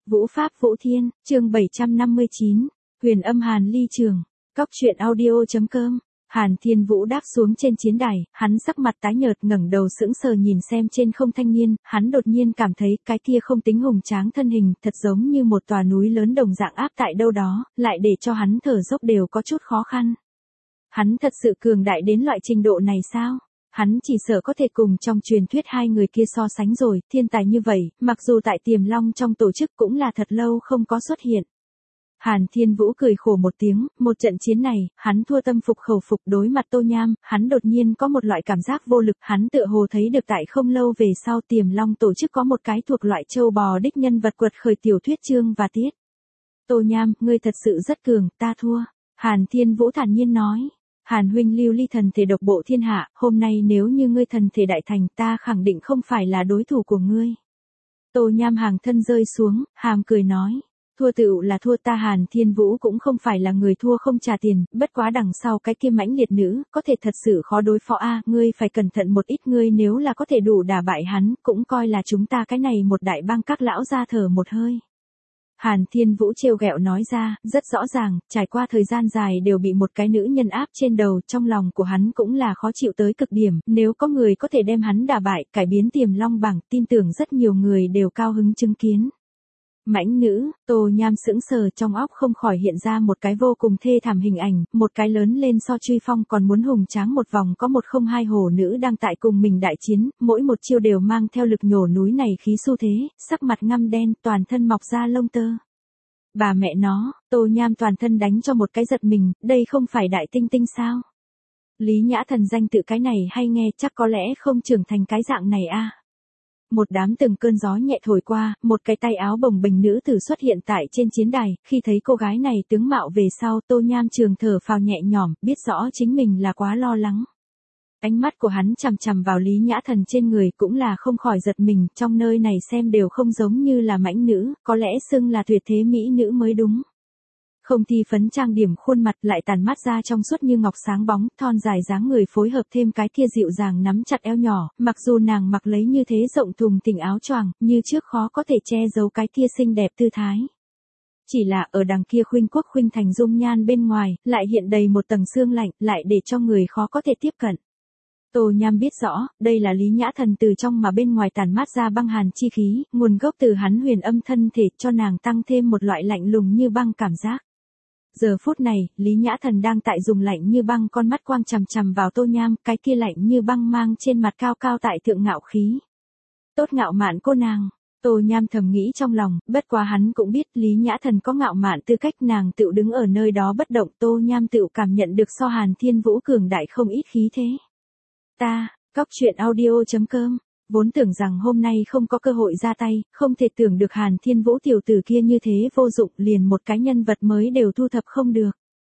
Vũ Pháp Vũ Thiên, chương 759, Huyền Âm Hàn Ly Trường, Cóc truyện audio.com. Hàn Thiên Vũ đáp xuống trên chiến đài, hắn sắc mặt tái nhợt ngẩng đầu sững sờ nhìn xem trên không thanh niên, hắn đột nhiên cảm thấy cái kia không tính hùng tráng thân hình, thật giống như một tòa núi lớn đồng dạng áp tại đâu đó, lại để cho hắn thở dốc đều có chút khó khăn. Hắn thật sự cường đại đến loại trình độ này sao? Hắn chỉ sợ có thể cùng trong truyền thuyết hai người kia so sánh rồi, thiên tài như vậy, mặc dù tại Tiềm Long trong tổ chức cũng là thật lâu không có xuất hiện. Hàn Thiên Vũ cười khổ một tiếng, một trận chiến này, hắn thua tâm phục khẩu phục đối mặt Tô Nham, hắn đột nhiên có một loại cảm giác vô lực, hắn tựa hồ thấy được tại không lâu về sau Tiềm Long tổ chức có một cái thuộc loại châu bò đích nhân vật quật khởi tiểu thuyết chương và tiết. Tô Nham, ngươi thật sự rất cường, ta thua. Hàn Thiên Vũ thản nhiên nói. Hàn huynh lưu ly thần thể độc bộ thiên hạ, hôm nay nếu như ngươi thần thể đại thành ta khẳng định không phải là đối thủ của ngươi. Tô Nham hàng thân rơi xuống, hàm cười nói. Thua tựu là thua, ta Hàn Thiên Vũ cũng không phải là người thua không trả tiền, bất quá đằng sau cái kia mãnh liệt nữ, có thể thật sự khó đối phó a, ngươi phải cẩn thận một ít, ngươi nếu là có thể đủ đả bại hắn, cũng coi là chúng ta cái này một đại bang các lão ra thở một hơi. Hàn Thiên Vũ trêu ghẹo nói ra, rất rõ ràng, trải qua thời gian dài đều bị một cái nữ nhân áp trên đầu, trong lòng của hắn cũng là khó chịu tới cực điểm, nếu có người có thể đem hắn đả bại, cải biến Tiềm Long bảng, tin tưởng rất nhiều người đều cao hứng chứng kiến. Mãnh nữ, Tô Nham sững sờ, trong óc không khỏi hiện ra một cái vô cùng thê thảm hình ảnh, một cái lớn lên so Truy Phong còn muốn hùng tráng một vòng có 102 hồ nữ đang tại cùng mình đại chiến, mỗi một chiêu đều mang theo lực nhổ núi này khí xu thế, sắc mặt ngăm đen, toàn thân mọc ra lông tơ. Bà mẹ nó, Tô Nham toàn thân đánh cho một cái giật mình, đây không phải đại tinh tinh sao? Lý Nhã Thần danh tự cái này hay nghe, chắc có lẽ không trưởng thành cái dạng này a. Một đám từng cơn gió nhẹ thổi qua, một cái tay áo bồng bềnh nữ tử xuất hiện tại trên chiến đài, khi thấy cô gái này tướng mạo về sau, Tô Nham trường thở phào nhẹ nhõm, biết rõ chính mình là quá lo lắng. Ánh mắt của hắn chằm chằm vào Lý Nhã Thần trên người cũng là không khỏi giật mình, trong nơi này xem đều không giống như là mãnh nữ, có lẽ xưng là tuyệt thế mỹ nữ mới đúng. Không thi phấn trang điểm khuôn mặt lại tàn mát ra trong suốt như ngọc sáng bóng, thon dài dáng người phối hợp thêm cái kia dịu dàng nắm chặt eo nhỏ, mặc dù nàng mặc lấy như thế rộng thùng thình áo choàng, như trước khó có thể che giấu cái kia xinh đẹp tư thái. Chỉ là ở đằng kia khuynh quốc khuynh thành dung nhan bên ngoài, lại hiện đầy một tầng sương lạnh, lại để cho người khó có thể tiếp cận. Tô Nham biết rõ, đây là Lý Nhã Thần từ trong mà bên ngoài tàn mát ra băng hàn chi khí, nguồn gốc từ hắn huyền âm thân thể cho nàng tăng thêm một loại lạnh lùng như băng cảm giác. Giờ phút này, Lý Nhã Thần đang tại dùng lạnh như băng con mắt quang chằm chằm vào Tô Nham, cái kia lạnh như băng mang trên mặt cao cao tại thượng ngạo khí. Tốt ngạo mạn cô nàng, Tô Nham thầm nghĩ trong lòng, bất quá hắn cũng biết Lý Nhã Thần có ngạo mạn tư cách, nàng tựu đứng ở nơi đó bất động, Tô Nham tựu cảm nhận được so Hàn Thiên Vũ cường đại không ít khí thế. Ta, Cóc truyện audio.com. Vốn tưởng rằng hôm nay không có cơ hội ra tay, không thể tưởng được Hàn Thiên Vũ tiểu tử kia như thế vô dụng, liền một cái nhân vật mới đều thu thập không được.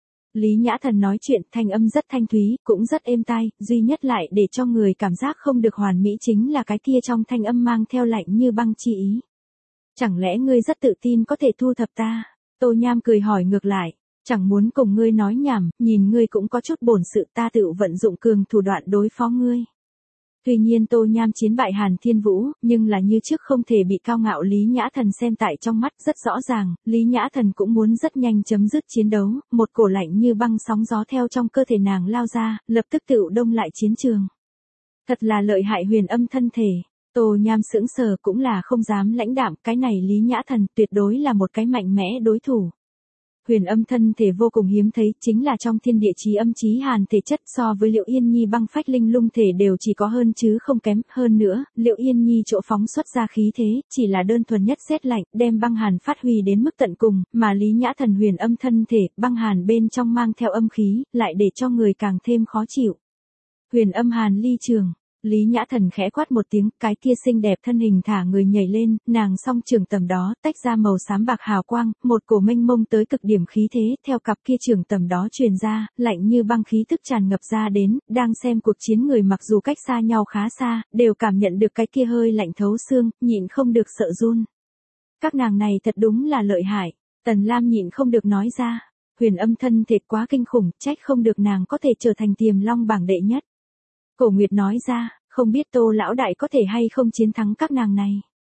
Lý Nhã Thần nói chuyện thanh âm rất thanh thúy, cũng rất êm tai, duy nhất lại để cho người cảm giác không được hoàn mỹ chính là cái kia trong thanh âm mang theo lạnh như băng chi ý. Chẳng lẽ ngươi rất tự tin có thể thu thập ta? Tô Nham cười hỏi ngược lại. Chẳng muốn cùng ngươi nói nhảm, nhìn ngươi cũng có chút bổn sự, ta tự vận dụng cường thủ đoạn đối phó ngươi. Tuy nhiên Tô Nham chiến bại Hàn Thiên Vũ, nhưng là như trước không thể bị cao ngạo Lý Nhã Thần xem tại trong mắt, rất rõ ràng, Lý Nhã Thần cũng muốn rất nhanh chấm dứt chiến đấu, một cổ lạnh như băng sóng gió theo trong cơ thể nàng lao ra, lập tức tựu đông lại chiến trường. Thật là lợi hại huyền âm thân thể, Tô Nham sững sờ cũng là không dám lãnh đạm, cái này Lý Nhã Thần tuyệt đối là một cái mạnh mẽ đối thủ. Huyền âm thân thể vô cùng hiếm thấy, chính là trong thiên địa chí âm chí hàn thể chất, so với Liệu Yên Nhi băng phách linh lung thể đều chỉ có hơn chứ không kém, hơn nữa, Liệu Yên Nhi chỗ phóng xuất ra khí thế, chỉ là đơn thuần nhất rét lạnh, đem băng hàn phát huy đến mức tận cùng, mà Lý Nhã Thần huyền âm thân thể, băng hàn bên trong mang theo âm khí, lại để cho người càng thêm khó chịu. Huyền âm hàn ly trường. Lý Nhã Thần khẽ quát một tiếng, cái kia xinh đẹp thân hình thả người nhảy lên, nàng song trường tầm đó tách ra màu xám bạc hào quang, một cổ mênh mông tới cực điểm khí thế, theo cặp kia trường tầm đó truyền ra, lạnh như băng khí tức tràn ngập ra đến, đang xem cuộc chiến người mặc dù cách xa nhau khá xa, đều cảm nhận được cái kia hơi lạnh thấu xương, nhịn không được sợ run. Các nàng này thật đúng là lợi hại, Tần Lam nhịn không được nói ra, huyền âm thân thể quá kinh khủng, trách không được nàng có thể trở thành Tiềm Long bảng đệ nhất. Cổ Nguyệt nói ra, không biết Tô lão đại có thể hay không chiến thắng các nàng này.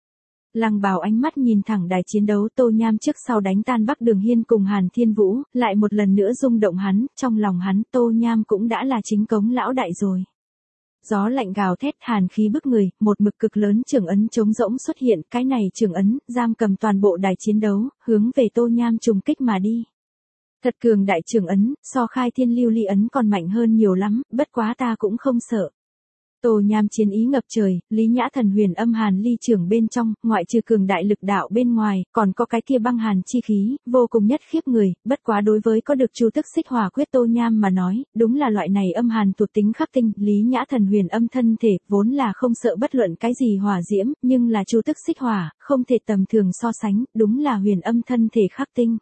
Lăng Bảo ánh mắt nhìn thẳng đài chiến đấu Tô Nham trước sau đánh tan Bắc Đường Hiên cùng Hàn Thiên Vũ, lại một lần nữa rung động hắn, trong lòng hắn Tô Nham cũng đã là chính cống lão đại rồi. Gió lạnh gào thét hàn khí bức người, một mực cực lớn trường ấn trống rỗng xuất hiện, cái này trường ấn, giam cầm toàn bộ đài chiến đấu, hướng về Tô Nham trùng kích mà đi. Thật cường đại trường ấn, so khai thiên lưu ly ấn còn mạnh hơn nhiều lắm, bất quá ta cũng không sợ. Tô Nham chiến ý ngập trời, Lý Nhã Thần huyền âm hàn ly trường bên trong, ngoại trừ cường đại lực đạo bên ngoài, còn có cái kia băng hàn chi khí, vô cùng nhất khiếp người, bất quá đối với có được chu tức xích hỏa quyết Tô Nham mà nói, đúng là loại này âm hàn thuộc tính khắc tinh, Lý Nhã Thần huyền âm thân thể, vốn là không sợ bất luận cái gì hỏa diễm, nhưng là chu tức xích hỏa, không thể tầm thường so sánh, đúng là huyền âm thân thể khắc tinh.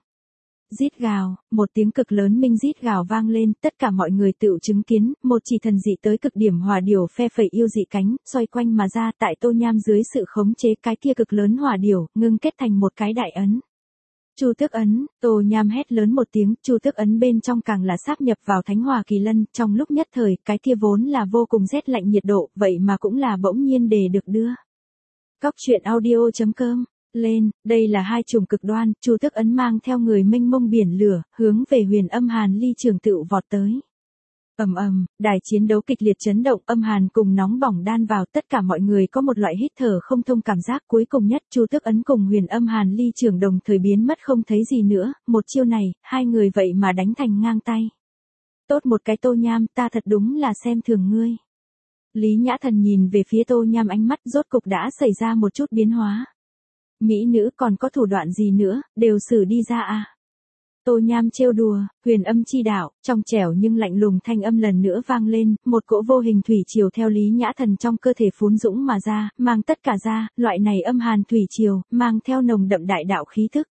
Rít gào, một tiếng cực lớn minh rít gào vang lên, tất cả mọi người tự chứng kiến, một chỉ thần dị tới cực điểm hỏa điểu phe phẩy yêu dị cánh, xoay quanh mà ra tại Tô Nham dưới sự khống chế cái kia cực lớn hỏa điểu, ngưng kết thành một cái đại ấn. Chu Tước ấn, Tô Nham hét lớn một tiếng, Chu Tước ấn bên trong càng là sáp nhập vào Thánh Hỏa Kỳ Lân, trong lúc nhất thời, cái kia vốn là vô cùng rét lạnh nhiệt độ, vậy mà cũng là bỗng nhiên để được đưa. Cóc truyện audio.com lên, đây là hai chủng cực đoan, Chu Tước ấn mang theo người mênh mông biển lửa, hướng về huyền âm hàn ly trường tựu vọt tới. Ầm ầm, đài chiến đấu kịch liệt chấn động, âm hàn cùng nóng bỏng đan vào, tất cả mọi người có một loại hít thở không thông cảm giác, cuối cùng nhất Chu Tước ấn cùng huyền âm hàn ly trường đồng thời biến mất không thấy gì nữa, một chiêu này, hai người vậy mà đánh thành ngang tay. Tốt một cái Tô Nham, ta thật đúng là xem thường ngươi. Lý Nhã Thần nhìn về phía Tô Nham ánh mắt rốt cục đã xảy ra một chút biến hóa. Mỹ nữ còn có thủ đoạn gì nữa, đều xử đi ra à. Tô Nham trêu đùa, huyền âm chi đạo, trong trẻo nhưng lạnh lùng thanh âm lần nữa vang lên, một cỗ vô hình thủy triều theo Lý Nhã Thần trong cơ thể phún dũng mà ra, mang tất cả ra, loại này âm hàn thủy triều, mang theo nồng đậm đại đạo khí thức.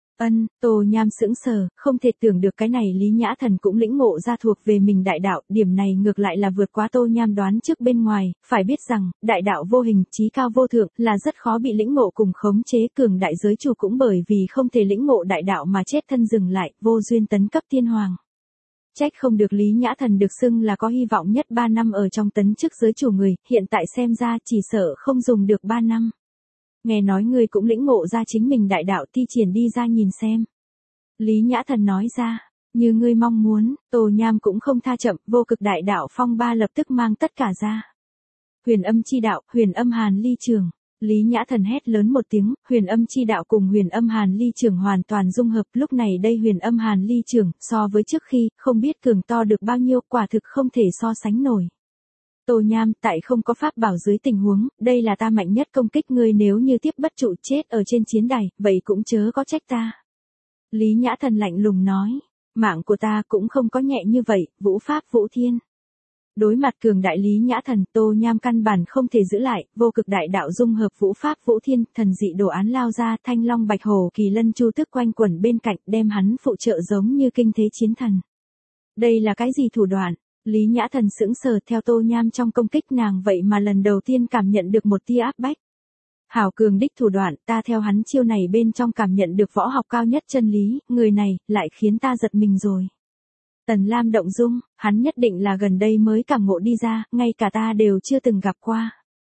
Tô Nham sững sờ, không thể tưởng được cái này Lý Nhã Thần cũng lĩnh ngộ ra thuộc về mình đại đạo, điểm này ngược lại là vượt quá Tô Nham đoán trước bên ngoài, phải biết rằng, đại đạo vô hình, chí cao vô thượng, là rất khó bị lĩnh ngộ cùng khống chế, cường đại giới chủ cũng bởi vì không thể lĩnh ngộ đại đạo mà chết thân dừng lại, vô duyên tấn cấp thiên hoàng. Trách không được Lý Nhã Thần được xưng là có hy vọng nhất 3 năm ở trong tấn chức giới chủ người, hiện tại xem ra chỉ sợ không dùng được 3 năm. Nghe nói ngươi cũng lĩnh ngộ ra chính mình đại đạo thi triển đi ra nhìn xem. Lý Nhã Thần nói ra, như ngươi mong muốn, Tô Nham cũng không tha chậm, vô cực đại đạo phong ba lập tức mang tất cả ra. Huyền âm chi đạo, huyền âm hàn ly trường. Lý Nhã Thần hét lớn một tiếng, huyền âm chi đạo cùng huyền âm hàn ly trường hoàn toàn dung hợp, lúc này đây huyền âm hàn ly trường, so với trước khi, không biết cường to được bao nhiêu, quả thực không thể so sánh nổi. Tô Nham, tại không có pháp bảo dưới tình huống, đây là ta mạnh nhất công kích ngươi, nếu như tiếp bất trụ chết ở trên chiến đài, vậy cũng chớ có trách ta. Lý Nhã Thần lạnh lùng nói, mạng của ta cũng không có nhẹ như vậy, vũ pháp vũ thiên. Đối mặt cường đại Lý Nhã Thần, Tô Nham căn bản không thể giữ lại, vô cực đại đạo dung hợp vũ pháp vũ thiên, thần dị đồ án lao ra, thanh long bạch hổ kỳ lân chu tước quanh quẩn bên cạnh, đem hắn phụ trợ giống như kinh thế chiến thần. Đây là cái gì thủ đoạn? Lý Nhã Thần sững sờ, theo Tô Nham trong công kích nàng vậy mà lần đầu tiên cảm nhận được một tia áp bách. Hảo cường đích thủ đoạn, ta theo hắn chiêu này bên trong cảm nhận được võ học cao nhất chân lý, người này, lại khiến ta giật mình rồi. Tần Lam động dung, hắn nhất định là gần đây mới cảm ngộ đi ra, ngay cả ta đều chưa từng gặp qua.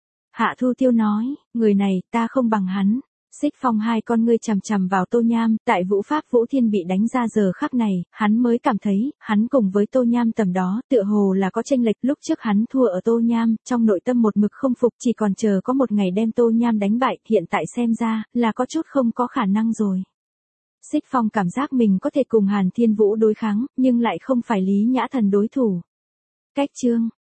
Hạ Thu Tiêu nói, người này, ta không bằng hắn. Xích Phong hai con ngươi chằm chằm vào Tô Nham, tại vũ pháp vũ thiên bị đánh ra giờ khắc này, hắn mới cảm thấy, hắn cùng với Tô Nham tầm đó, tựa hồ là có chênh lệch, lúc trước hắn thua ở Tô Nham, trong nội tâm một mực không phục, chỉ còn chờ có một ngày đem Tô Nham đánh bại, hiện tại xem ra, là có chút không có khả năng rồi. Xích Phong cảm giác mình có thể cùng Hàn Thiên Vũ đối kháng, nhưng lại không phải Lý Nhã Thần đối thủ. Cách chương